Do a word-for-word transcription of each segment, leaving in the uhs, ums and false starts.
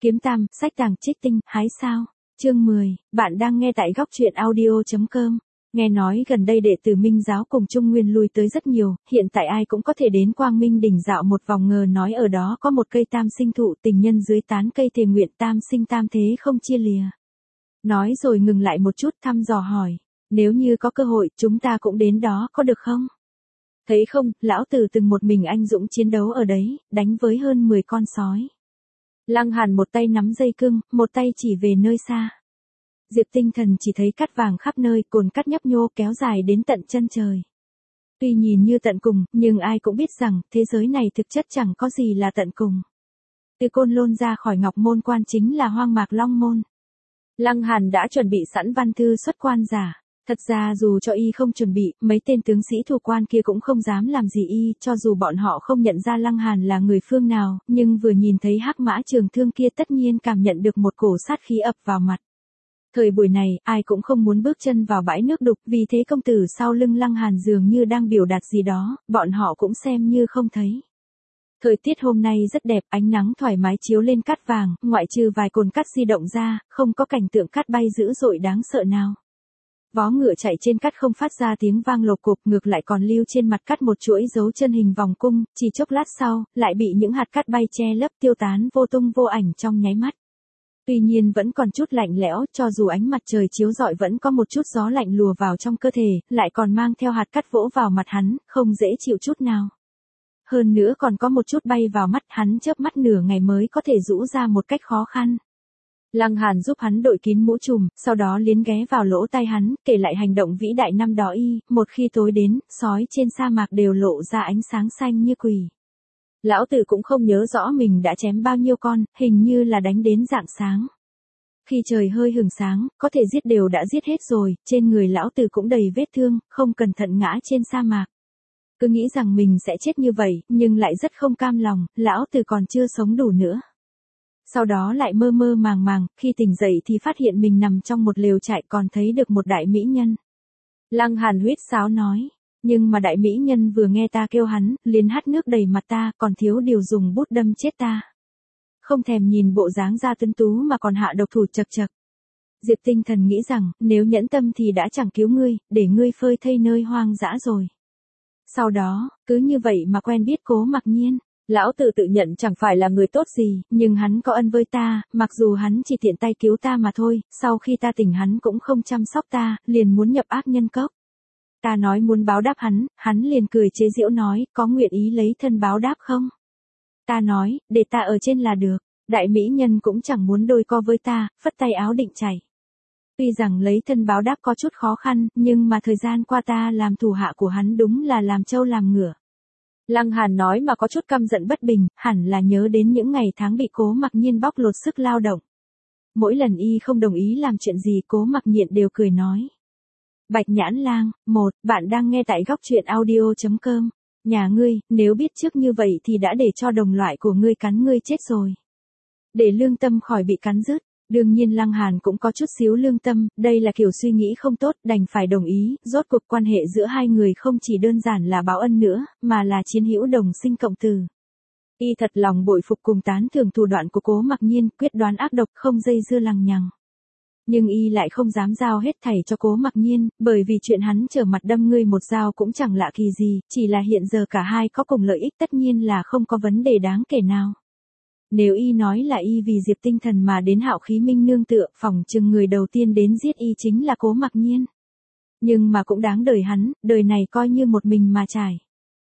Kiếm tam, sách tàng trích tinh, hái sao? Chương mười, bạn đang nghe tại góc truyện audio.com. Nghe nói gần đây đệ tử Minh giáo cùng Trung Nguyên lui tới rất nhiều, hiện tại ai cũng có thể đến Quang Minh đỉnh dạo một vòng, ngờ nói ở đó có một cây tam sinh thụ, tình nhân dưới tán cây thề nguyện tam sinh tam thế không chia lìa. Nói rồi ngừng lại một chút thăm dò hỏi, nếu như có cơ hội chúng ta cũng đến đó có được không? Thấy không, lão tử từng một mình anh dũng chiến đấu ở đấy, đánh với hơn mười con sói. Lăng Hàn một tay nắm dây cương, một tay chỉ về nơi xa. Diệp Tinh Thần chỉ thấy cát vàng khắp nơi, cồn cát nhấp nhô kéo dài đến tận chân trời. Tuy nhìn như tận cùng, nhưng ai cũng biết rằng thế giới này thực chất chẳng có gì là tận cùng. Từ Côn Lôn ra khỏi Ngọc Môn Quan chính là hoang mạc Long Môn. Lăng Hàn đã chuẩn bị sẵn văn thư xuất quan giả. Thật ra dù cho y không chuẩn bị, mấy tên tướng sĩ thủ quan kia cũng không dám làm gì y, cho dù bọn họ không nhận ra Lăng Hàn là người phương nào, nhưng vừa nhìn thấy hắc mã trường thương kia tất nhiên cảm nhận được một cổ sát khí ập vào mặt. Thời buổi này, ai cũng không muốn bước chân vào bãi nước đục, vì thế công tử sau lưng Lăng Hàn dường như đang biểu đạt gì đó, bọn họ cũng xem như không thấy. Thời tiết hôm nay rất đẹp, ánh nắng thoải mái chiếu lên cát vàng, ngoại trừ vài cồn cát di động ra, không có cảnh tượng cát bay dữ dội đáng sợ nào. Vó ngựa chạy trên cát không phát ra tiếng vang lộc cục, ngược lại còn lưu trên mặt cát một chuỗi dấu chân hình vòng cung, chỉ chốc lát sau, lại bị những hạt cát bay che lấp tiêu tán vô tung vô ảnh trong nháy mắt. Tuy nhiên vẫn còn chút lạnh lẽo, cho dù ánh mặt trời chiếu rọi vẫn có một chút gió lạnh lùa vào trong cơ thể, lại còn mang theo hạt cát vỗ vào mặt hắn, không dễ chịu chút nào. Hơn nữa còn có một chút bay vào mắt, hắn chớp mắt nửa ngày mới có thể rũ ra một cách khó khăn. Lăng Hàn giúp hắn đội kín mũ trùm, sau đó liến ghé vào lỗ tai hắn, kể lại hành động vĩ đại năm đó y, một khi tối đến, sói trên sa mạc đều lộ ra ánh sáng xanh như quỷ. Lão tử cũng không nhớ rõ mình đã chém bao nhiêu con, hình như là đánh đến rạng sáng. Khi trời hơi hửng sáng, có thể giết đều đã giết hết rồi, trên người lão tử cũng đầy vết thương, không cẩn thận ngã trên sa mạc. Cứ nghĩ rằng mình sẽ chết như vậy, nhưng lại rất không cam lòng, lão tử còn chưa sống đủ nữa. Sau đó lại mơ mơ màng màng, khi tỉnh dậy thì phát hiện mình nằm trong một lều trại, còn thấy được một đại mỹ nhân. Lăng Hàn huýt sáo nói, nhưng mà đại mỹ nhân vừa nghe ta kêu hắn, liền hắt nước đầy mặt ta, còn thiếu điều dùng bút đâm chết ta. Không thèm nhìn bộ dáng ra tuấn tú mà còn hạ độc thủ chật chật. Diệp Tinh Thần nghĩ rằng, nếu nhẫn tâm thì đã chẳng cứu ngươi, để ngươi phơi thây nơi hoang dã rồi. Sau đó, cứ như vậy mà quen biết Cố Mặc Nhiên. Lão tử tự nhận chẳng phải là người tốt gì, nhưng hắn có ân với ta, mặc dù hắn chỉ tiện tay cứu ta mà thôi, sau khi ta tỉnh hắn cũng không chăm sóc ta, liền muốn nhập ác nhân cốc. Ta nói muốn báo đáp hắn, hắn liền cười chế giễu nói, có nguyện ý lấy thân báo đáp không? Ta nói, để ta ở trên là được, đại mỹ nhân cũng chẳng muốn đôi co với ta, phất tay áo định chạy. Tuy rằng lấy thân báo đáp có chút khó khăn, nhưng mà thời gian qua ta làm thủ hạ của hắn đúng là làm trâu làm ngựa. Lăng Hàn nói mà có chút căm giận bất bình, hẳn là nhớ đến những ngày tháng bị Cố Mặc Nhiên bóc lột sức lao động. Mỗi lần y không đồng ý làm chuyện gì Cố Mặc Nhiên đều cười nói. Bạch Nhãn Lang, một, bạn đang nghe tại góc truyện audio.com. Nhà ngươi, nếu biết trước như vậy thì đã để cho đồng loại của ngươi cắn ngươi chết rồi. Để lương tâm khỏi bị cắn rứt. Đương nhiên Lăng Hàn cũng có chút xíu lương tâm, đây là kiểu suy nghĩ không tốt, đành phải đồng ý, rốt cuộc quan hệ giữa hai người không chỉ đơn giản là báo ân nữa, mà là chiến hữu đồng sinh cộng tử. Y thật lòng bội phục cùng tán thưởng thủ đoạn của Cố Mặc Nhiên, quyết đoán ác độc không dây dưa lằng nhằng. Nhưng y lại không dám giao hết thảy cho Cố Mặc Nhiên, bởi vì chuyện hắn trở mặt đâm ngươi một dao cũng chẳng lạ kỳ gì, chỉ là hiện giờ cả hai có cùng lợi ích tất nhiên là không có vấn đề đáng kể nào. Nếu y nói là y vì Diệp Tinh Thần mà đến Hạo Khí Minh nương tựa, phỏng chừng người đầu tiên đến giết y chính là Cố Mặc Nhiên. Nhưng mà cũng đáng đời hắn, đời này coi như một mình mà trải.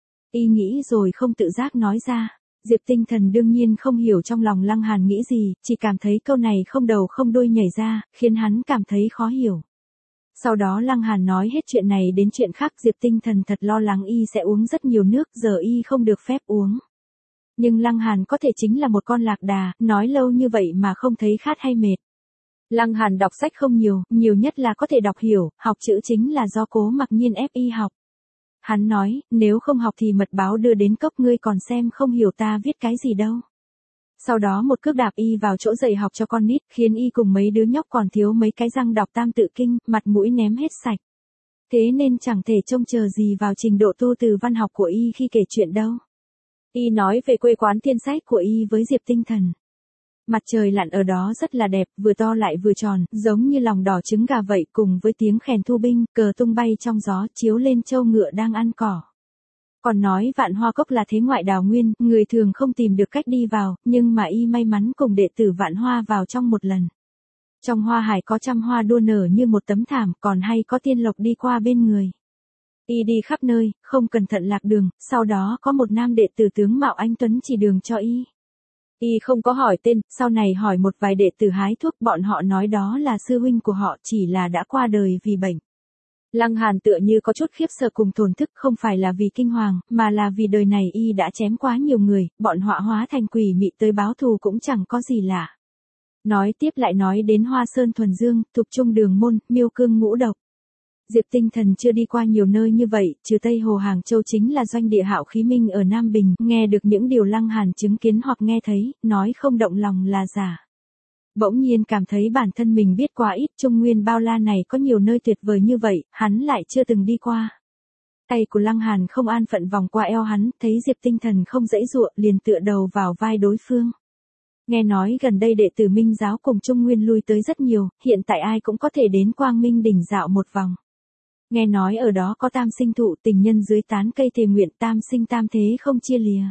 Y nghĩ rồi không tự giác nói ra. Diệp Tinh Thần đương nhiên không hiểu trong lòng Lăng Hàn nghĩ gì, chỉ cảm thấy câu này không đầu không đuôi nhảy ra, khiến hắn cảm thấy khó hiểu. Sau đó Lăng Hàn nói hết chuyện này đến chuyện khác, Diệp Tinh Thần thật lo lắng y sẽ uống rất nhiều nước, giờ y không được phép uống. Nhưng Lăng Hàn có thể chính là một con lạc đà, nói lâu như vậy mà không thấy khát hay mệt. Lăng Hàn đọc sách không nhiều, nhiều nhất là có thể đọc hiểu, học chữ chính là do Cố Mặc Nhiên ép y học. Hắn nói, nếu không học thì mật báo đưa đến cốc ngươi còn xem không hiểu ta viết cái gì đâu. Sau đó một cước đạp y vào chỗ dạy học cho con nít, khiến y cùng mấy đứa nhóc còn thiếu mấy cái răng đọc tam tự kinh, mặt mũi ném hết sạch. Thế nên chẳng thể trông chờ gì vào trình độ tu từ văn học của y khi kể chuyện đâu. Y nói về quê quán thiên sách của y với Diệp Tinh Thần. Mặt trời lặn ở đó rất là đẹp, vừa to lại vừa tròn, giống như lòng đỏ trứng gà vậy, cùng với tiếng khèn thu binh, cờ tung bay trong gió, chiếu lên trâu ngựa đang ăn cỏ. Còn nói Vạn Hoa Cốc là thế ngoại đào nguyên, người thường không tìm được cách đi vào, nhưng mà y may mắn cùng đệ tử Vạn Hoa vào trong một lần. Trong hoa hải có trăm hoa đua nở như một tấm thảm, còn hay có tiên lộc đi qua bên người. Y đi khắp nơi, không cẩn thận lạc đường, sau đó có một nam đệ tử tướng mạo anh tuấn chỉ đường cho y. Y không có hỏi tên, sau này hỏi một vài đệ tử hái thuốc, bọn họ nói đó là sư huynh của họ, chỉ là đã qua đời vì bệnh. Lăng Hàn tựa như có chút khiếp sợ cùng thổn thức, không phải là vì kinh hoàng, mà là vì đời này y đã chém quá nhiều người, bọn họ hóa thành quỷ mị tới báo thù cũng chẳng có gì lạ. Nói tiếp lại nói đến Hoa Sơn Thuần Dương, Thục Trung Đường Môn, Miêu Cương Ngũ Độc. Diệp Tinh Thần chưa đi qua nhiều nơi như vậy, trừ Tây Hồ Hàng Châu chính là doanh địa Hạo Khí Minh ở Nam Bình, nghe được những điều Lăng Hàn chứng kiến hoặc nghe thấy, nói không động lòng là giả. Bỗng nhiên cảm thấy bản thân mình biết quá ít, Trung Nguyên bao la này có nhiều nơi tuyệt vời như vậy, hắn lại chưa từng đi qua. Tay của Lăng Hàn không an phận vòng qua eo hắn, thấy Diệp Tinh Thần không dãy dụa, liền tựa đầu vào vai đối phương. Nghe nói gần đây đệ tử Minh giáo cùng Trung Nguyên lui tới rất nhiều, hiện tại ai cũng có thể đến Quang Minh đỉnh dạo một vòng. Nghe nói ở đó có tam sinh thụ, tình nhân dưới tán cây thề nguyện, tam sinh tam thế không chia lìa.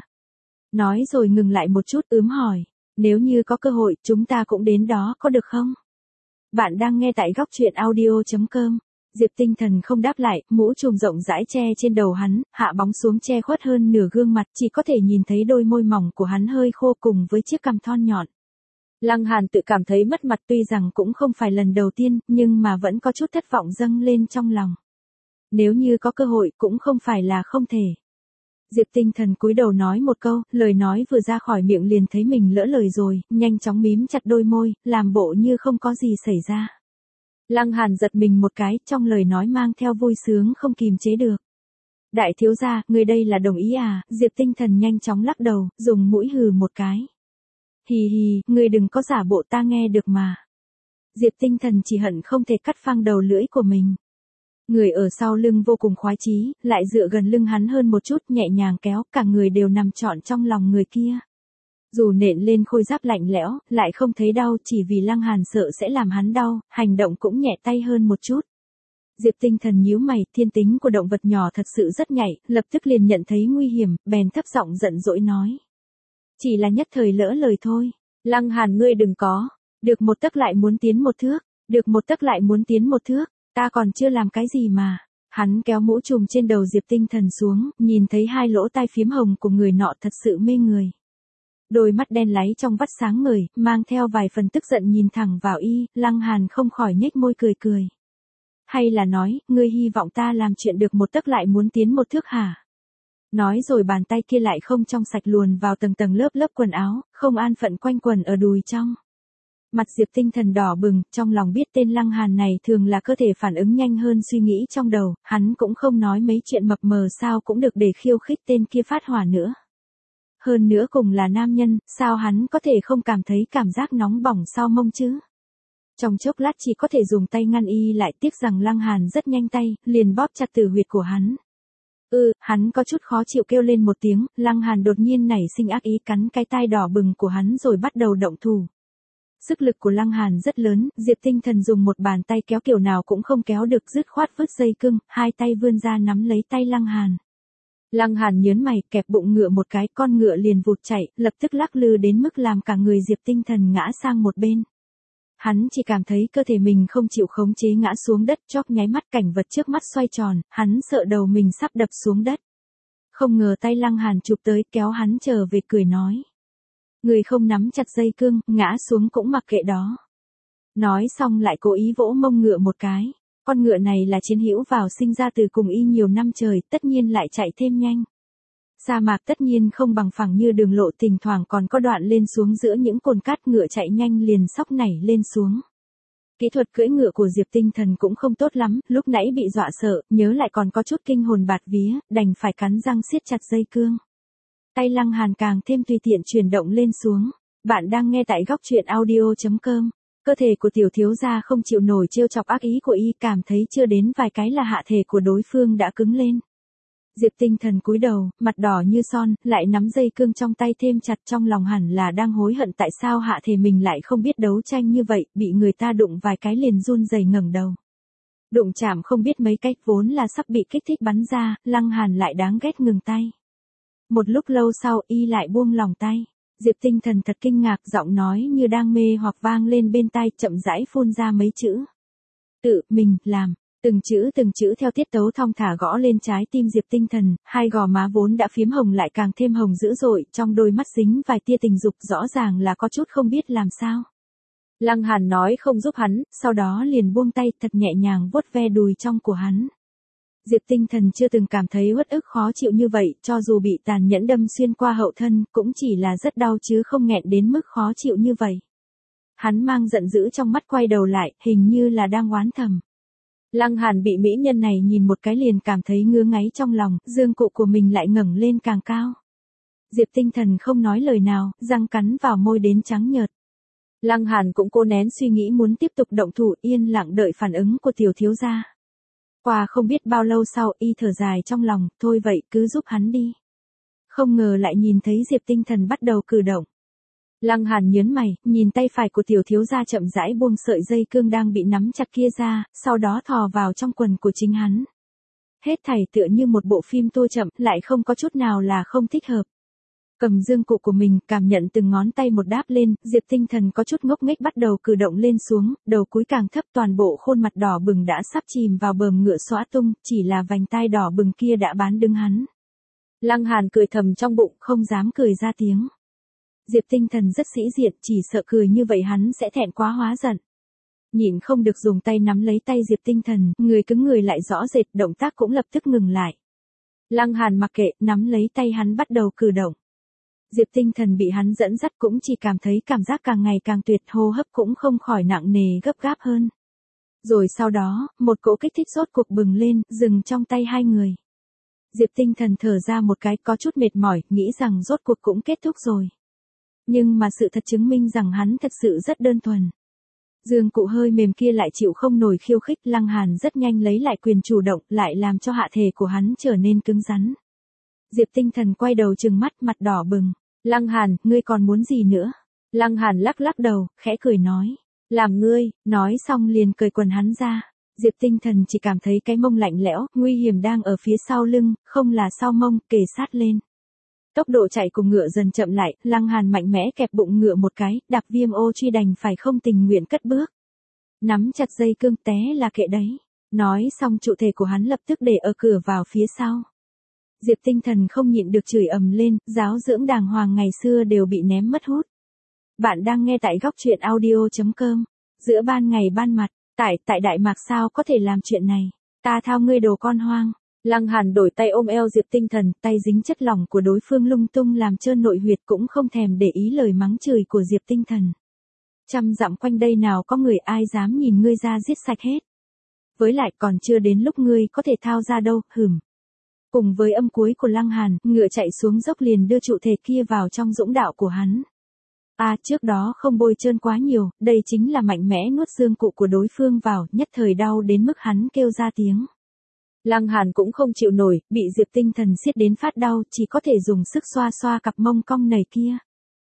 Nói rồi ngừng lại một chút, ướm hỏi, nếu như có cơ hội, chúng ta cũng đến đó có được không? Bạn đang nghe tại góc truyện audio chấm com. Diệp Tinh Thần không đáp lại, mũ trùm rộng rãi che trên đầu hắn, hạ bóng xuống che khuất hơn nửa gương mặt, chỉ có thể nhìn thấy đôi môi mỏng của hắn hơi khô cùng với chiếc cằm thon nhọn. Lăng Hàn tự cảm thấy mất mặt, tuy rằng cũng không phải lần đầu tiên, nhưng mà vẫn có chút thất vọng dâng lên trong lòng. Nếu như có cơ hội cũng không phải là không thể. Diệp Tinh Thần cúi đầu nói một câu, lời nói vừa ra khỏi miệng liền thấy mình lỡ lời rồi, nhanh chóng mím chặt đôi môi, làm bộ như không có gì xảy ra. Lăng Hàn giật mình một cái, trong lời nói mang theo vui sướng không kìm chế được. Đại thiếu gia, người đây là đồng ý à? Diệp Tinh Thần nhanh chóng lắc đầu, dùng mũi hừ một cái. Hì hì, người đừng có giả bộ, ta nghe được mà. Diệp Tinh Thần chỉ hận không thể cắt phăng đầu lưỡi của mình. Người ở sau lưng vô cùng khoái chí, lại dựa gần lưng hắn hơn một chút, nhẹ nhàng kéo, cả người đều nằm trọn trong lòng người kia. Dù nện lên khôi giáp lạnh lẽo, lại không thấy đau, chỉ vì Lăng Hàn sợ sẽ làm hắn đau, hành động cũng nhẹ tay hơn một chút. Diệp Tinh Thần nhíu mày, thiên tính của động vật nhỏ thật sự rất nhạy, lập tức liền nhận thấy nguy hiểm, bèn thấp giọng giận dỗi nói. Chỉ là nhất thời lỡ lời thôi. Lăng Hàn, ngươi đừng có. Được một tấc lại muốn tiến một thước. Được một tấc lại muốn tiến một thước. Ta còn chưa làm cái gì mà. Hắn kéo mũ trùm trên đầu Diệp Tinh Thần xuống, nhìn thấy hai lỗ tai phím hồng của người nọ thật sự mê người. Đôi mắt đen láy trong vắt sáng ngời, mang theo vài phần tức giận nhìn thẳng vào y, Lăng Hàn không khỏi nhếch môi cười cười. Hay là nói, ngươi hy vọng ta làm chuyện được một tấc lại muốn tiến một thước hả? Nói rồi bàn tay kia lại không trong sạch luồn vào tầng tầng lớp lớp quần áo, không an phận quanh quần ở đùi trong. Mặt Diệp Tinh Thần đỏ bừng, trong lòng biết tên Lăng Hàn này thường là cơ thể phản ứng nhanh hơn suy nghĩ trong đầu, hắn cũng không nói mấy chuyện mập mờ sao cũng được để khiêu khích tên kia phát hỏa nữa. Hơn nữa cùng là nam nhân, sao hắn có thể không cảm thấy cảm giác nóng bỏng sau mông chứ? Trong chốc lát chỉ có thể dùng tay ngăn y lại, tiếc rằng Lăng Hàn rất nhanh tay, liền bóp chặt tử huyệt của hắn. Ừ, hắn có chút khó chịu kêu lên một tiếng, Lăng Hàn đột nhiên nảy sinh ác ý cắn cái tai đỏ bừng của hắn rồi bắt đầu động thủ. Sức lực của Lăng Hàn rất lớn, Diệp Tinh Thần dùng một bàn tay kéo kiểu nào cũng không kéo được, dứt khoát vứt dây cưng, hai tay vươn ra nắm lấy tay Lăng Hàn. Lăng Hàn nhớn mày, kẹp bụng ngựa một cái, con ngựa liền vụt chạy, lập tức lắc lư đến mức làm cả người Diệp Tinh Thần ngã sang một bên. Hắn chỉ cảm thấy cơ thể mình không chịu khống chế ngã xuống đất, chốc nháy mắt cảnh vật trước mắt xoay tròn, hắn sợ đầu mình sắp đập xuống đất. Không ngờ tay Lăng Hàn chụp tới, kéo hắn trở về, cười nói. Người không nắm chặt dây cương, ngã xuống cũng mặc kệ đó. Nói xong lại cố ý vỗ mông ngựa một cái. Con ngựa này là chiến hữu vào sinh ra từ cùng y nhiều năm trời, tất nhiên lại chạy thêm nhanh. Sa mạc tất nhiên không bằng phẳng như đường lộ, thỉnh thoảng còn có đoạn lên xuống giữa những cồn cát, ngựa chạy nhanh liền sóc nảy lên xuống. Kỹ thuật cưỡi ngựa của Diệp Tinh Thần cũng không tốt lắm, lúc nãy bị dọa sợ, nhớ lại còn có chút kinh hồn bạt vía, đành phải cắn răng siết chặt dây cương. Tay Lăng Hàn càng thêm tùy tiện chuyển động lên xuống. Bạn đang nghe tại góc truyện audio chấm com. Cơ thể của tiểu thiếu gia không chịu nổi trêu chọc ác ý của y, cảm thấy chưa đến vài cái là hạ thể của đối phương đã cứng lên. Diệp Tinh Thần cúi đầu, mặt đỏ như son, lại nắm dây cương trong tay thêm chặt, trong lòng hẳn là đang hối hận tại sao hạ thể mình lại không biết đấu tranh như vậy, bị người ta đụng vài cái liền run rẩy ngẩng đầu. Đụng chạm không biết mấy cách vốn là sắp bị kích thích bắn ra, Lăng Hàn lại đáng ghét ngừng tay. Một lúc lâu sau y lại buông lòng tay. Diệp Tinh Thần thật kinh ngạc, giọng nói như đang mê hoặc vang lên bên tai, chậm rãi phun ra mấy chữ. Tự mình làm. Từng chữ từng chữ theo tiết tấu thong thả gõ lên trái tim Diệp Tinh Thần, hai gò má vốn đã phiếm hồng lại càng thêm hồng dữ dội, trong đôi mắt dính vài tia tình dục, rõ ràng là có chút không biết làm sao. Lăng Hàn nói không giúp hắn, sau đó liền buông tay, thật nhẹ nhàng vuốt ve đùi trong của hắn. Diệp Tinh Thần chưa từng cảm thấy uất ức khó chịu như vậy, cho dù bị tàn nhẫn đâm xuyên qua hậu thân, cũng chỉ là rất đau chứ không nghẹn đến mức khó chịu như vậy. Hắn mang giận dữ trong mắt, quay đầu lại, hình như là đang oán thầm. Lăng Hàn bị mỹ nhân này nhìn một cái liền cảm thấy ngứa ngáy trong lòng, dương cụ của mình lại ngẩng lên càng cao. Diệp Tinh Thần không nói lời nào, răng cắn vào môi đến trắng nhợt. Lăng Hàn cũng cố nén suy nghĩ muốn tiếp tục động thủ, yên lặng đợi phản ứng của tiểu thiếu gia. Qua không biết bao lâu sau, y thở dài trong lòng, thôi vậy cứ giúp hắn đi. Không ngờ lại nhìn thấy Diệp Tinh Thần bắt đầu cử động. Lăng Hàn nhớn mày, nhìn tay phải của tiểu thiếu gia chậm rãi buông sợi dây cương đang bị nắm chặt kia ra, sau đó thò vào trong quần của chính hắn. Hết thảy tựa như một bộ phim tua chậm, lại không có chút nào là không thích hợp. Cầm dương cụ của mình, cảm nhận từng ngón tay một đáp lên, Diệp Tinh Thần có chút ngốc nghếch bắt đầu cử động lên xuống, đầu cúi càng thấp, toàn bộ khuôn mặt đỏ bừng đã sắp chìm vào bờm ngựa xõa tung, chỉ là vành tai đỏ bừng kia đã bán đứng hắn. Lăng Hàn cười thầm trong bụng, không dám cười ra tiếng. Diệp Tinh Thần rất sĩ diện, chỉ sợ cười như vậy hắn sẽ thẹn quá hóa giận. Nhịn không được dùng tay nắm lấy tay Diệp Tinh Thần, người cứng người lại rõ rệt, động tác cũng lập tức ngừng lại. Lăng Hàn mặc kệ, nắm lấy tay hắn bắt đầu cử động. Diệp Tinh Thần bị hắn dẫn dắt cũng chỉ cảm thấy cảm giác càng ngày càng tuyệt, hô hấp cũng không khỏi nặng nề gấp gáp hơn. Rồi sau đó, một cỗ kích thích rốt cuộc bừng lên, dừng trong tay hai người. Diệp Tinh Thần thở ra một cái, có chút mệt mỏi, nghĩ rằng rốt cuộc cũng kết thúc rồi. Nhưng mà sự thật chứng minh rằng hắn thật sự rất đơn thuần. Dương cụ hơi mềm kia lại chịu không nổi khiêu khích, Lăng Hàn rất nhanh lấy lại quyền chủ động, lại làm cho hạ thể của hắn trở nên cứng rắn. Diệp Tinh Thần quay đầu trừng mắt, mặt đỏ bừng. Lăng Hàn, ngươi còn muốn gì nữa? Lăng Hàn lắc lắc đầu, khẽ cười nói. Làm ngươi, nói xong liền cởi quần hắn ra. Diệp Tinh Thần chỉ cảm thấy cái mông lạnh lẽo, nguy hiểm đang ở phía sau lưng, không là sau mông, kề sát lên. Tốc độ chạy cùng ngựa dần chậm lại, Lăng Hàn mạnh mẽ kẹp bụng ngựa một cái, đạp Viêm Ô Truy đành phải không tình nguyện cất bước. Nắm chặt dây cương, té là kệ đấy. Nói xong trụ thể của hắn lập tức để ở cửa vào phía sau. Diệp Tinh Thần không nhịn được chửi ầm lên, giáo dưỡng đàng hoàng ngày xưa đều bị ném mất hút. Bạn đang nghe tại góc truyện audio chấm com. Giữa ban ngày ban mặt, tại tại Đại Mạc sao có thể làm chuyện này? Ta thao ngươi đồ con hoang. Lăng Hàn đổi tay ôm eo Diệp Tinh Thần, tay dính chất lỏng của đối phương lung tung làm trơn nội huyệt, cũng không thèm để ý lời mắng chửi của Diệp Tinh Thần. Trăm dặm quanh đây nào có người ai dám nhìn ngươi ra giết sạch hết. Với lại còn chưa đến lúc ngươi có thể thao ra đâu, hửm. Cùng với âm cuối của Lăng Hàn, ngựa chạy xuống dốc liền đưa trụ thể kia vào trong dũng đạo của hắn. À, trước đó không bôi trơn quá nhiều, đây chính là mạnh mẽ nuốt dương cụ của đối phương vào, nhất thời đau đến mức hắn kêu ra tiếng. Lăng Hàn cũng không chịu nổi, bị Diệp Tinh Thần siết đến phát đau, chỉ có thể dùng sức xoa xoa cặp mông cong nảy kia.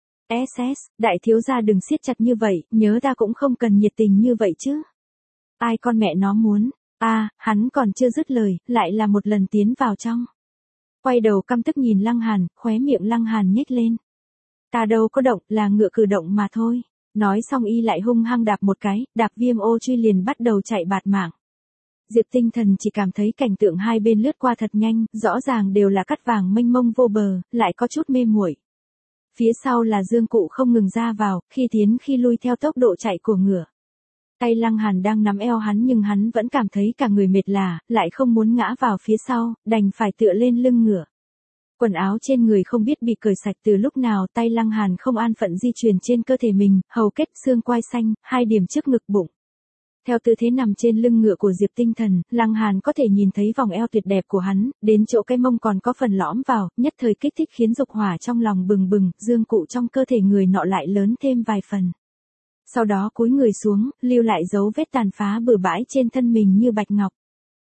ét ét, đại thiếu gia đừng siết chặt như vậy, nhớ ta cũng không cần nhiệt tình như vậy chứ. Ai con mẹ nó muốn. À, hắn còn chưa dứt lời, lại là một lần tiến vào trong. Quay đầu căm tức nhìn Lăng Hàn, khóe miệng Lăng Hàn nhếch lên. Ta đâu có động, là ngựa cử động mà thôi. Nói xong y lại hung hăng đạp một cái, đạp Viêm Ô Truy liền bắt đầu chạy bạt mạng. Diệp Tinh Thần chỉ cảm thấy cảnh tượng hai bên lướt qua thật nhanh, rõ ràng đều là cát vàng mênh mông vô bờ, lại có chút mê muội. Phía sau là dương cụ không ngừng ra vào, khi tiến khi lui theo tốc độ chạy của ngựa. Tay Lăng Hàn đang nắm eo hắn nhưng hắn vẫn cảm thấy cả người mệt lả, lại không muốn ngã vào phía sau, đành phải tựa lên lưng ngựa. Quần áo trên người không biết bị cởi sạch từ lúc nào, tay Lăng Hàn không an phận di chuyển trên cơ thể mình, hầu kết xương quai xanh, hai điểm trước ngực bụng. Theo tư thế nằm trên lưng ngựa của Diệp Tinh Thần, Lăng Hàn có thể nhìn thấy vòng eo tuyệt đẹp của hắn, đến chỗ cái mông còn có phần lõm vào, nhất thời kích thích khiến dục hỏa trong lòng bừng bừng, dương cụ trong cơ thể người nọ lại lớn thêm vài phần. Sau đó cúi người xuống, lưu lại dấu vết tàn phá bừa bãi trên thân mình như bạch ngọc.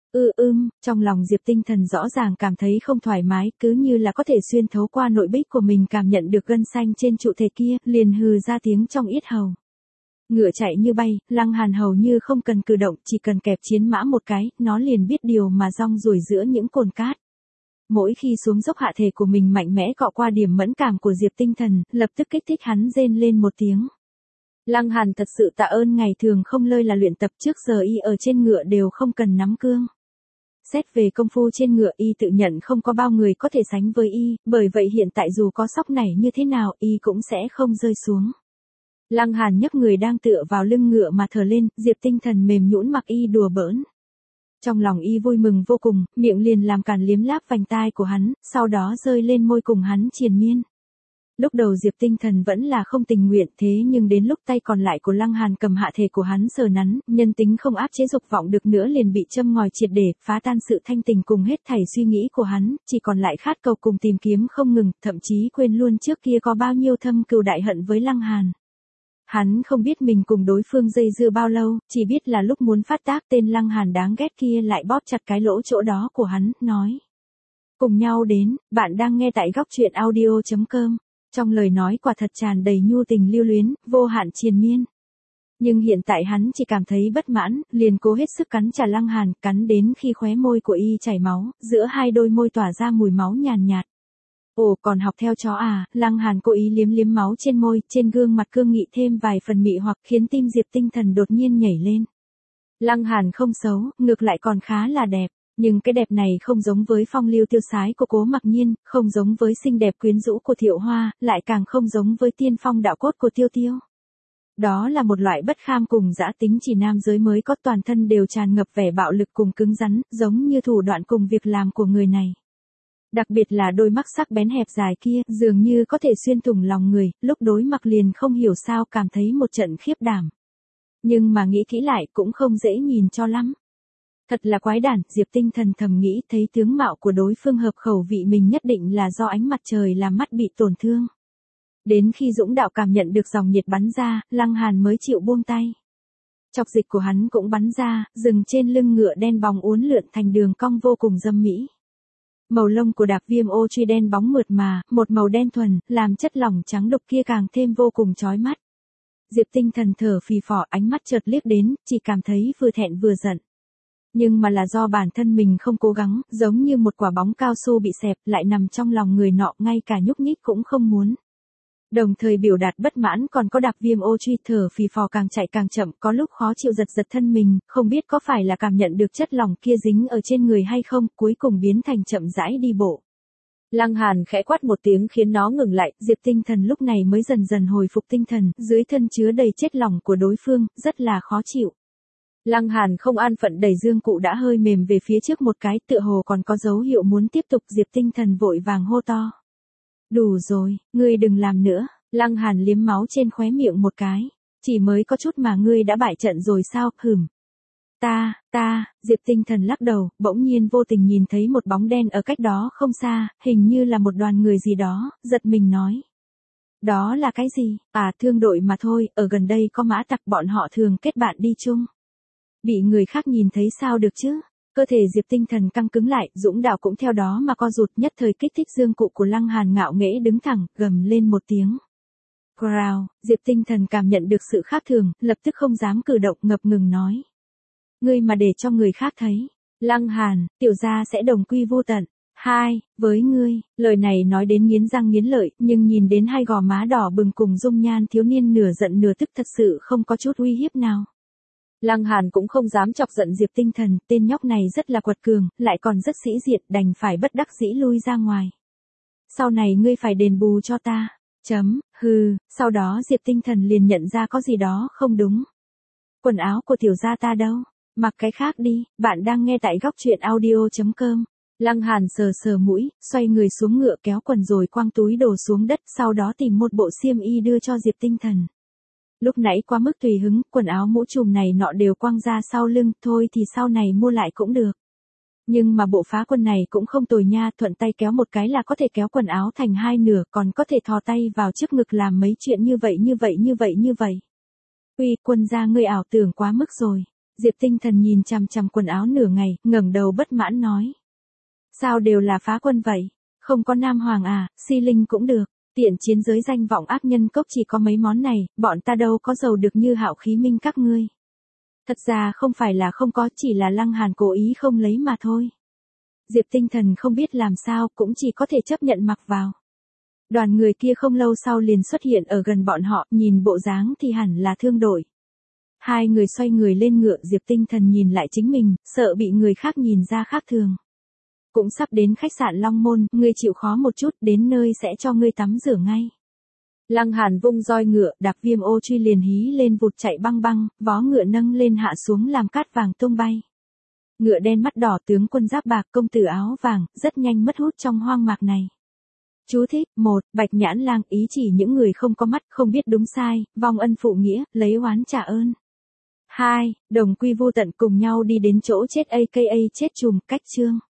Ư ưm, trong lòng Diệp Tinh Thần rõ ràng cảm thấy không thoải mái, cứ như là có thể xuyên thấu qua nội bích của mình cảm nhận được gân xanh trên trụ thể kia, liền hừ ra tiếng trong yết hầu. Ngựa chạy như bay, Lăng Hàn hầu như không cần cử động, chỉ cần kẹp chiến mã một cái, nó liền biết điều mà rong ruổi giữa những cồn cát. Mỗi khi xuống dốc hạ thể của mình mạnh mẽ cọ qua điểm mẫn cảm của Diệp Tinh Thần, lập tức kích thích hắn rên lên một tiếng. Lăng Hàn thật sự tạ ơn ngày thường không lơi là luyện tập, trước giờ y ở trên ngựa đều không cần nắm cương. Xét về công phu trên ngựa y tự nhận không có bao người có thể sánh với y, bởi vậy hiện tại dù có sóc nảy như thế nào y cũng sẽ không rơi xuống. Lăng Hàn nhấc người đang tựa vào lưng ngựa mà thở lên, Diệp Tinh Thần mềm nhũn mặc y đùa bỡn. Trong lòng y vui mừng vô cùng, miệng liền làm càn liếm láp vành tai của hắn, sau đó rơi lên môi cùng hắn triền miên. Lúc đầu Diệp Tinh Thần vẫn là không tình nguyện, thế nhưng đến lúc tay còn lại của Lăng Hàn cầm hạ thể của hắn sờ nắn, nhân tính không áp chế dục vọng được nữa liền bị châm ngòi triệt để, phá tan sự thanh tình cùng hết thảy suy nghĩ của hắn, chỉ còn lại khát cầu cùng tìm kiếm không ngừng, thậm chí quên luôn trước kia có bao nhiêu thâm cừu đại hận với Lăng Hàn. Hắn không biết mình cùng đối phương dây dưa bao lâu, chỉ biết là lúc muốn phát tác tên Lăng Hàn đáng ghét kia lại bóp chặt cái lỗ chỗ đó của hắn, nói. Cùng nhau đến, bạn đang nghe tại góc truyện audio chấm com. Trong lời nói quả thật tràn đầy nhu tình lưu luyến, vô hạn triền miên. Nhưng hiện tại hắn chỉ cảm thấy bất mãn, liền cố hết sức cắn trả Lăng Hàn, cắn đến khi khóe môi của y chảy máu, giữa hai đôi môi tỏa ra mùi máu nhàn nhạt. Ồ, còn học theo chó à? Lăng Hàn cố ý liếm liếm máu trên môi, trên gương mặt cương nghị thêm vài phần mị hoặc khiến tim Diệp Tinh Thần đột nhiên nhảy lên. Lăng Hàn không xấu, ngược lại còn khá là đẹp. Nhưng cái đẹp này không giống với phong lưu tiêu sái của Cố Mặc Nhiên, không giống với xinh đẹp quyến rũ của Thiệu Hoa, lại càng không giống với tiên phong đạo cốt của Tiêu Tiêu. Đó là một loại bất kham cùng dã tính chỉ nam giới mới có, toàn thân đều tràn ngập vẻ bạo lực cùng cứng rắn, giống như thủ đoạn cùng việc làm của người này. Đặc biệt là đôi mắt sắc bén hẹp dài kia, dường như có thể xuyên thủng lòng người, lúc đối mặt liền không hiểu sao cảm thấy một trận khiếp đảm. Nhưng mà nghĩ kỹ lại cũng không dễ nhìn cho lắm. Thật là quái đản, Diệp Tinh Thần thầm nghĩ, thấy tướng mạo của đối phương hợp khẩu vị mình nhất định là do ánh mặt trời làm mắt bị tổn thương. Đến khi Dũng Đạo cảm nhận được dòng nhiệt bắn ra, Lăng Hàn mới chịu buông tay. Chọc dịch của hắn cũng bắn ra, dừng trên lưng ngựa đen bóng uốn lượn thành đường cong vô cùng dâm mỹ. Màu lông của Đạp Viêm Ô Truy đen bóng mượt mà, một màu đen thuần, làm chất lỏng trắng đục kia càng thêm vô cùng chói mắt. Diệp Tinh Thần thở phì phò, ánh mắt chợt liếc đến, chỉ cảm thấy vừa thẹn vừa giận. Nhưng mà là do bản thân mình không cố gắng, giống như một quả bóng cao su bị xẹp, lại nằm trong lòng người nọ, ngay cả nhúc nhích cũng không muốn. Đồng thời biểu đạt bất mãn còn có Đạp Viêm Ô Truy thở phì phò càng chạy càng chậm, có lúc khó chịu giật giật thân mình, không biết có phải là cảm nhận được chất lỏng kia dính ở trên người hay không, cuối cùng biến thành chậm rãi đi bộ. Lăng Hàn khẽ quát một tiếng khiến nó ngừng lại, Diệp Tinh Thần lúc này mới dần dần hồi phục tinh thần, dưới thân chứa đầy chất lỏng của đối phương, rất là khó chịu. Lăng Hàn không an phận đẩy dương cụ đã hơi mềm về phía trước một cái, tựa hồ còn có dấu hiệu muốn tiếp tục, Diệp Tinh Thần vội vàng hô to. Đủ rồi, ngươi đừng làm nữa. Lăng Hàn liếm máu trên khóe miệng một cái. Chỉ mới có chút mà ngươi đã bại trận rồi sao, hửm. Ta, ta, Diệp Tinh Thần lắc đầu, bỗng nhiên vô tình nhìn thấy một bóng đen ở cách đó không xa, hình như là một đoàn người gì đó, giật mình nói. Đó là cái gì? À, thương đội mà thôi, ở gần đây có mã tặc, bọn họ thường kết bạn đi chung. Bị người khác nhìn thấy sao được chứ? Cơ thể Diệp Tinh Thần căng cứng lại, Dũng Đạo cũng theo đó mà co rụt, nhất thời kích thích dương cụ của Lăng Hàn ngạo nghễ đứng thẳng, gầm lên một tiếng. Growl, Diệp Tinh Thần cảm nhận được sự khác thường, lập tức không dám cử động, ngập ngừng nói. Ngươi mà để cho người khác thấy, Lăng Hàn, tiểu gia sẽ đồng quy vô tận. Hai, với ngươi, lời này nói đến nghiến răng nghiến lợi, nhưng nhìn đến hai gò má đỏ bừng cùng dung nhan thiếu niên nửa giận nửa tức thật sự không có chút uy hiếp nào. Lăng Hàn cũng không dám chọc giận Diệp Tinh Thần, tên nhóc này rất là quật cường, lại còn rất sĩ diện, đành phải bất đắc dĩ lui ra ngoài. Sau này ngươi phải đền bù cho ta. Chấm, hừ, sau đó Diệp Tinh Thần liền nhận ra có gì đó không đúng. Quần áo của tiểu gia ta đâu? Mặc cái khác đi, bạn đang nghe tại góc truyện audio chấm com. Lăng Hàn sờ sờ mũi, xoay người xuống ngựa kéo quần rồi quăng túi đồ xuống đất, sau đó tìm một bộ xiêm y đưa cho Diệp Tinh Thần. Lúc nãy quá mức tùy hứng, quần áo mũ trùm này nọ đều quăng ra sau lưng, thôi thì sau này mua lại cũng được. Nhưng mà bộ phá quân này cũng không tồi nha, thuận tay kéo một cái là có thể kéo quần áo thành hai nửa, còn có thể thò tay vào trước ngực làm mấy chuyện như vậy như vậy như vậy như vậy. Uy, quân gia ngươi ảo tưởng quá mức rồi. Diệp Tinh Thần nhìn chằm chằm quần áo nửa ngày, ngẩng đầu bất mãn nói. Sao đều là phá quân vậy? Không có Nam Hoàng à, Si Linh cũng được. Tiện chiến giới danh vọng ác nhân cốc chỉ có mấy món này, bọn ta đâu có giàu được như Hạo Khí Minh các ngươi. Thật ra không phải là không có, chỉ là Lăng Hàn cố ý không lấy mà thôi. Diệp Tinh Thần không biết làm sao, cũng chỉ có thể chấp nhận mặc vào. Đoàn người kia không lâu sau liền xuất hiện ở gần bọn họ, nhìn bộ dáng thì hẳn là thương đội. Hai người xoay người lên ngựa, Diệp Tinh Thần nhìn lại chính mình, sợ bị người khác nhìn ra khác thường. Cũng sắp đến khách sạn Long Môn, ngươi chịu khó một chút, đến nơi sẽ cho ngươi tắm rửa ngay. Lăng Hàn vung roi ngựa, đạp Viêm Ô truy liền hí lên vụt chạy băng băng, vó ngựa nâng lên hạ xuống làm cát vàng tung bay. Ngựa đen mắt đỏ, tướng quân giáp bạc, công tử áo vàng, rất nhanh mất hút trong hoang mạc này. Chú thích, một, Bạch Nhãn Lang ý chỉ những người không có mắt, không biết đúng sai, vong ân phụ nghĩa, lấy oán trả ơn. Hai, Đồng quy vu tận cùng nhau đi đến chỗ chết a ca a chết chùm, cách chương.